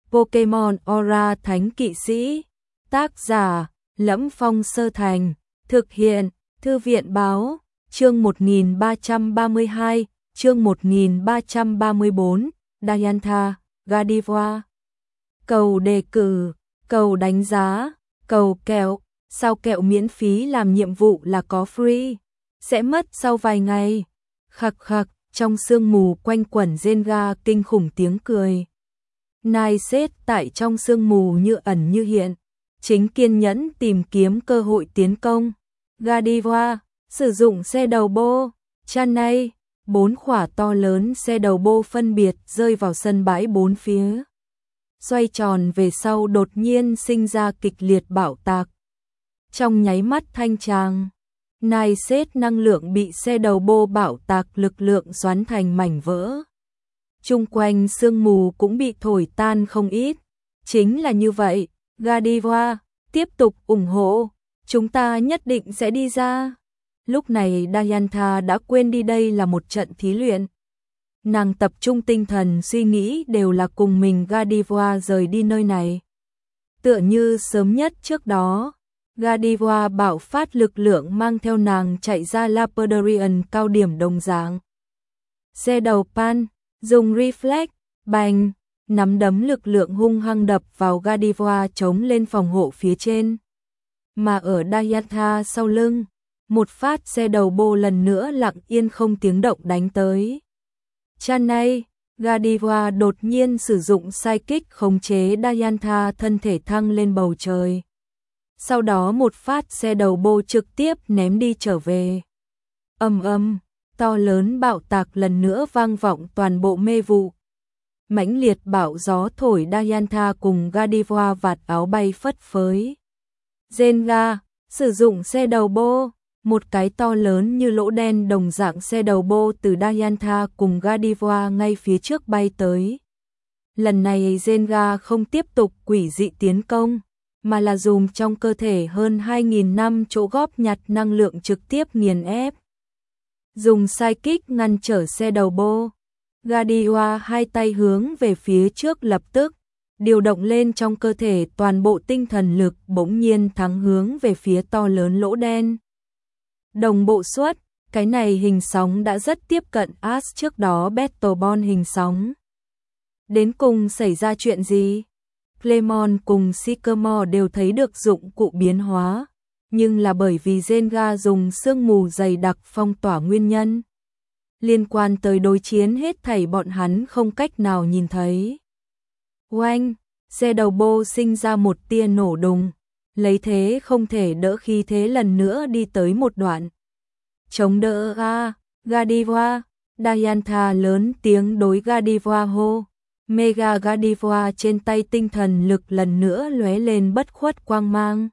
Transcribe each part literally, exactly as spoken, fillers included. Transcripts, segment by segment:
Pokemon Aura Thánh Kỵ Sĩ. Tác giả: Lẫm Phong Sơ Thành. Thực hiện: Thư viện báo. Chương một nghìn ba trăm ba mươi hai, chương một nghìn ba trăm ba mươi bốn, Dialga, Gardevoir. Cầu đề cử, cầu đánh giá, cầu kẹo, sao kẹo miễn phí làm nhiệm vụ là có free, sẽ mất sau vài ngày. Khặc khặc, trong sương mù quanh quẩn Dialga kinh khủng tiếng cười. Niceet tại trong sương mù như ẩn như hiện, chính kiên nhẫn tìm kiếm cơ hội tiến công. Gardevoir sử dụng xe đầu bô, Chanay, bốn quả to lớn xe đầu bô phân biệt rơi vào sân bãi bốn phía. Xoay tròn về sau đột nhiên sinh ra kịch liệt bạo tạc. Trong nháy mắt thanh tràng, Niceet năng lượng bị xe đầu bô bạo tạc lực lượng xoắn thành mảnh vỡ. Chung quanh sương mù cũng bị thổi tan không ít. Chính là như vậy, Gardevoir, tiếp tục ủng hộ, chúng ta nhất định sẽ đi ra. Lúc này Dialga đã quên đi đây là một trận thí luyện. Nàng tập trung tinh thần suy nghĩ đều là cùng mình Gardevoir rời đi nơi này. Tựa như sớm nhất trước đó, Gardevoir bạo phát lực lượng mang theo nàng chạy ra Lapidarian cao điểm đồng dạng. Xe đầu Pan, dùng reflex, bành, nắm đấm lực lượng hung hăng đập vào Gardevoir chống lên phòng hộ phía trên. Mà ở Dialga sau lưng, một phát xe đầu bô lần nữa lặng yên không tiếng động đánh tới. Chanay, Gardevoir đột nhiên sử dụng Psychic khống chế Dialga thân thể thăng lên bầu trời. Sau đó một phát xe đầu bô trực tiếp ném đi trở về. Ầm ầm, to lớn bạo tạc lần nữa vang vọng toàn bộ mê vụ. Mãnh liệt bão gió thổi Dialga cùng Gardevoir vạt áo bay phất phới. Dialga sử dụng xe đầu bô, một cái to lớn như lỗ đen đồng dạng xe đầu bô từ Dialga cùng Gardevoir ngay phía trước bay tới. Lần này Dialga không tiếp tục quỷ dị tiến công, mà là dùng trong cơ thể hơn hai nghìn năm chỗ góp nhặt năng lượng trực tiếp nghiền ép. Dùng Psychic ngăn trở xe đầu bô, Gardevoir hai tay hướng về phía trước lập tức, điều động lên trong cơ thể toàn bộ tinh thần lực bỗng nhiên thắng hướng về phía to lớn lỗ đen. Đồng bộ suất, cái này hình sóng đã rất tiếp cận Ash trước đó Battlebond hình sóng. Đến cùng xảy ra chuyện gì? Clemon cùng Sycamore đều thấy được dụng cụ biến hóa, nhưng là bởi vì Dialga dùng sương mù dày đặc phong tỏa nguyên nhân. Liên quan tới đối chiến hết thảy bọn hắn không cách nào nhìn thấy. Oanh, xe đầu bô sinh ra một tia nổ đùng, lấy thế không thể đỡ khi thế lần nữa đi tới một đoạn. Chống đỡ a, Gardevoir, Dialga lớn tiếng đối Gardevoir hô. Mega Gardevoir trên tay tinh thần lực lần nữa lóe lên bất khuất quang mang.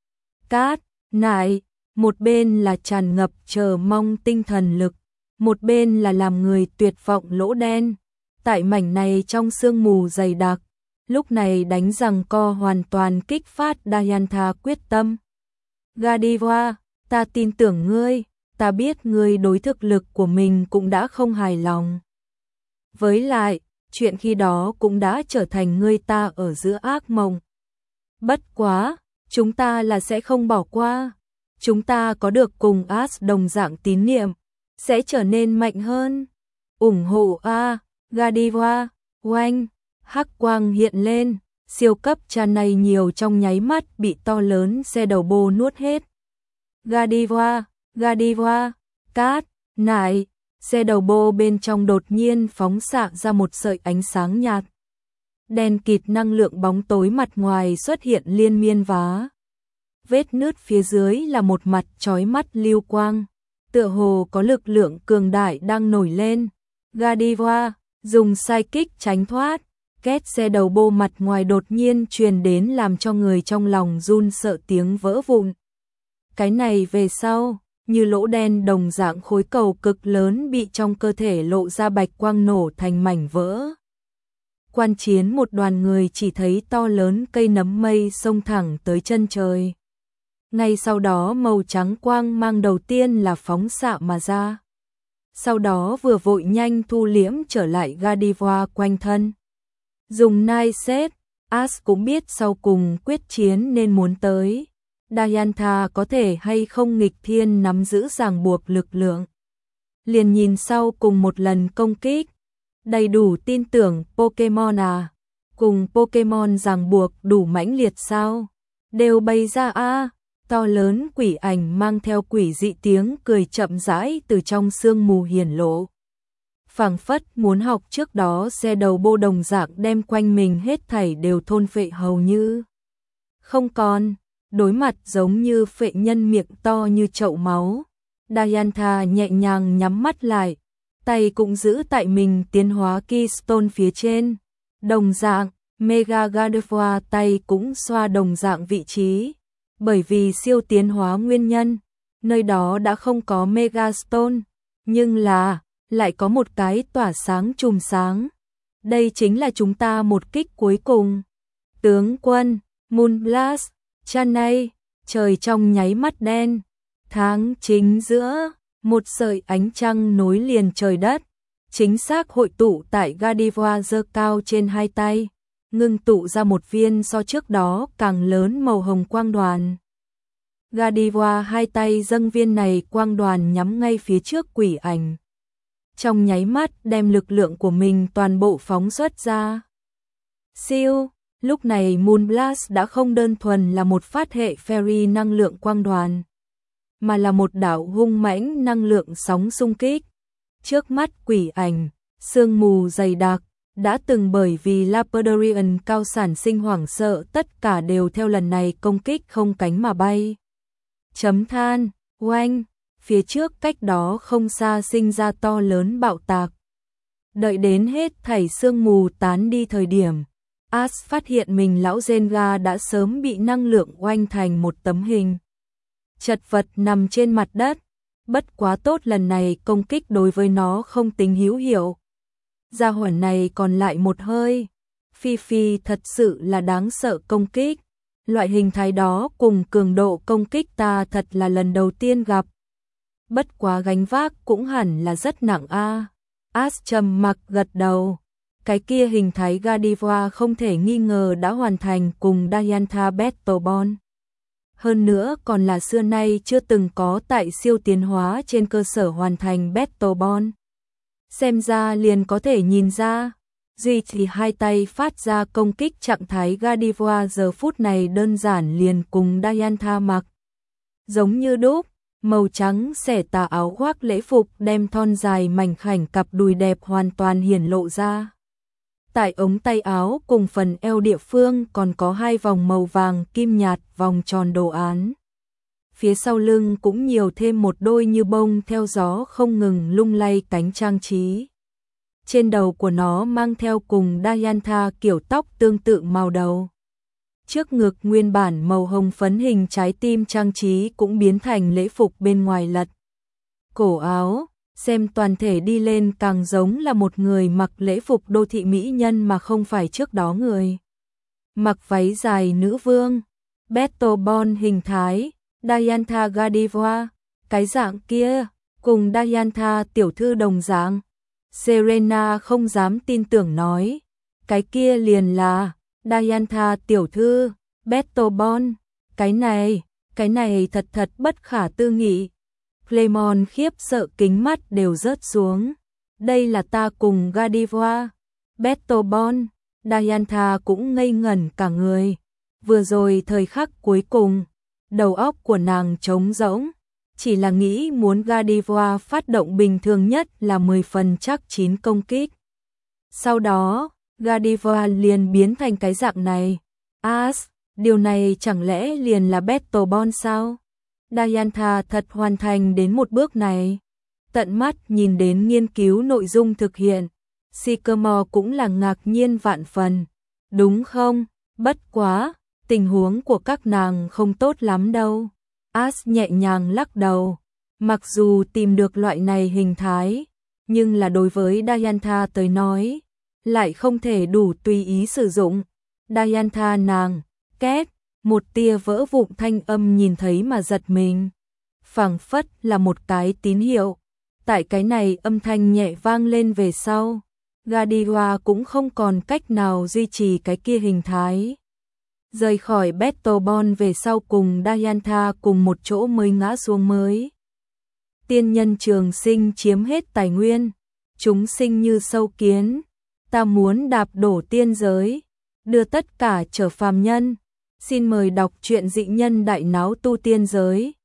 Cát, nại, một bên là tràn ngập chờ mong tinh thần lực, một bên là làm người tuyệt vọng lỗ đen. Tại mảnh này trong sương mù dày đặc, lúc này đánh giằng co hoàn toàn kích phát Dialga quyết tâm. Gardevoir, ta tin tưởng ngươi, ta biết ngươi đối thực lực của mình cũng đã không hài lòng. Với lại, chuyện khi đó cũng đã trở thành ngươi ta ở giữa ác mộng. Bất quá, chúng ta là sẽ không bỏ qua. Chúng ta có được cùng Ash đồng dạng tín niệm, sẽ trở nên mạnh hơn. Ủng hộ a, Gardevoir, oanh, hắc quang hiện lên, siêu cấp Chanay nhiều trong nháy mắt bị to lớn xe đầu bô nuốt hết. Gardevoir, Gardevoir, cát, nại, xe đầu bô bên trong đột nhiên phóng xạ ra một sợi ánh sáng nhạt. Đen kịt năng lượng bóng tối mặt ngoài xuất hiện liên miên vá. Vết nứt phía dưới là một mặt chói mắt lưu quang, tựa hồ có lực lượng cường đại đang nổi lên. Gardevoir dùng Psychic tránh thoát, két xe đầu bô mặt ngoài đột nhiên truyền đến làm cho người trong lòng run sợ tiếng vỡ vụn. Cái này về sau, như lỗ đen đồng dạng khối cầu cực lớn bị trong cơ thể lộ ra bạch quang nổ thành mảnh vỡ. Quan chiến một đoàn người chỉ thấy to lớn cây nấm mây xông thẳng tới chân trời. Ngay sau đó màu trắng quang mang đầu tiên là phóng xạ mà ra. Sau đó vừa vội nhanh thu liễm trở lại Gardevoir quanh thân. Dùng Niceet, As cũng biết sau cùng quyết chiến nên muốn tới. Diantha có thể hay không nghịch thiên nắm giữ ràng buộc lực lượng. Liền nhìn sau cùng một lần công kích. Đầy đủ tin tưởng Pokemon à. Cùng Pokemon ràng buộc đủ mãnh liệt sao. Đều bày ra a. To lớn quỷ ảnh mang theo quỷ dị tiếng cười chậm rãi từ trong sương mù hiển lộ. Phảng phất muốn học trước đó xe đầu bô đồng dạng đem quanh mình hết thảy đều thôn phệ hầu như. Không còn, đối mặt giống như phệ nhân miệng to như chậu máu. Diantha nhẹ nhàng nhắm mắt lại, tay cũng giữ tại mình tiến hóa Keystone phía trên. Đồng dạng, Mega Gardevoir tay cũng xoa đồng dạng vị trí. Bởi vì siêu tiến hóa nguyên nhân, nơi đó đã không có Megastone, nhưng là, lại có một cái tỏa sáng chùm sáng. Đây chính là chúng ta một kích cuối cùng. Tướng quân, Moonblast, Chanay, trời trong nháy mắt đen. Tháng chính giữa, một sợi ánh trăng nối liền trời đất. Chính xác hội tụ tại Gardevoir giơ cao trên hai tay. Ngưng tụ ra một viên so trước đó càng lớn màu hồng quang đoàn. Gardevoir hai tay dâng viên này quang đoàn nhắm ngay phía trước quỷ ảnh. Trong nháy mắt đem lực lượng của mình toàn bộ phóng xuất ra. Siêu, lúc này Moonblast đã không đơn thuần là một phát hệ fairy năng lượng quang đoàn, mà là một đạo hung mãnh năng lượng sóng xung kích. Trước mắt quỷ ảnh, sương mù dày đặc, đã từng bởi vì Lapidarian cao sản sinh hoảng sợ tất cả đều theo lần này công kích không cánh mà bay. Chấm than, oanh, phía trước cách đó không xa sinh ra to lớn bạo tạc. Đợi đến hết thảy sương mù tán đi thời điểm, As phát hiện mình lão Zenga đã sớm bị năng lượng oanh thành một tấm hình. Chật vật nằm trên mặt đất, bất quá tốt lần này công kích đối với nó không tính hữu hiệu. Gia hỏa này còn lại một hơi. Phi Phi thật sự là đáng sợ công kích. Loại hình thái đó cùng cường độ công kích ta thật là lần đầu tiên gặp. Bất quá gánh vác cũng hẳn là rất nặng a. As trầm mặc gật đầu. Cái kia hình thái Gardevoir không thể nghi ngờ đã hoàn thành cùng Diantha Battlebond. Hơn nữa còn là xưa nay chưa từng có tại siêu tiến hóa trên cơ sở hoàn thành Battlebond. Xem ra liền có thể nhìn ra, duy trì hai tay phát ra công kích trạng thái Gardevoir giờ phút này đơn giản liền cùng Diantha mặc. Giống như đúc, màu trắng xẻ tà áo khoác lễ phục đem thon dài mảnh khảnh cặp đùi đẹp hoàn toàn hiển lộ ra. Tại ống tay áo cùng phần eo địa phương còn có hai vòng màu vàng kim nhạt vòng tròn đồ án. Phía sau lưng cũng nhiều thêm một đôi như bông theo gió không ngừng lung lay cánh trang trí. Trên đầu của nó mang theo cùng Diantha kiểu tóc tương tự màu đầu. Trước ngực nguyên bản màu hồng phấn hình trái tim trang trí cũng biến thành lễ phục bên ngoài lật. Cổ áo, xem toàn thể đi lên càng giống là một người mặc lễ phục đô thị mỹ nhân mà không phải trước đó người. Mặc váy dài nữ vương, Battlebond hình thái. Diantha Gardevoir, cái dạng kia, cùng Diantha tiểu thư đồng dạng. Serena không dám tin tưởng nói, cái kia liền là Diantha tiểu thư, Battlebond, cái này, cái này thật thật bất khả tư nghị. Clemon khiếp sợ kính mắt đều rớt xuống. Đây là ta cùng Gardevoir, Battlebond. Diantha cũng ngây ngẩn cả người. Vừa rồi thời khắc cuối cùng, đầu óc của nàng trống rỗng, chỉ là nghĩ muốn Gardevoir phát động bình thường nhất là mười phần chắc chín công kích. Sau đó, Gardevoir liền biến thành cái dạng này. As, điều này chẳng lẽ liền là Battlebond sao? Diantha thật hoàn thành đến một bước này. Tận mắt nhìn đến nghiên cứu nội dung thực hiện, Sycamore cũng là ngạc nhiên vạn phần. Đúng không? Bất quá, tình huống của các nàng không tốt lắm đâu. As nhẹ nhàng lắc đầu. Mặc dù tìm được loại này hình thái, nhưng là đối với Diantha tới nói, lại không thể đủ tùy ý sử dụng. Diantha nàng, két, một tia vỡ vụn thanh âm nhìn thấy mà giật mình. Phảng phất là một cái tín hiệu. Tại cái này âm thanh nhẹ vang lên về sau, Gadiwa cũng không còn cách nào duy trì cái kia hình thái. Rời khỏi Beethoven về sau cùng Dayantha cùng một chỗ mới ngã xuống mới. Tiên nhân trường sinh chiếm hết tài nguyên, chúng sinh như sâu kiến, ta muốn đạp đổ tiên giới, đưa tất cả trở phàm nhân. Xin mời đọc truyện Dị Nhân Đại Náo Tu Tiên Giới,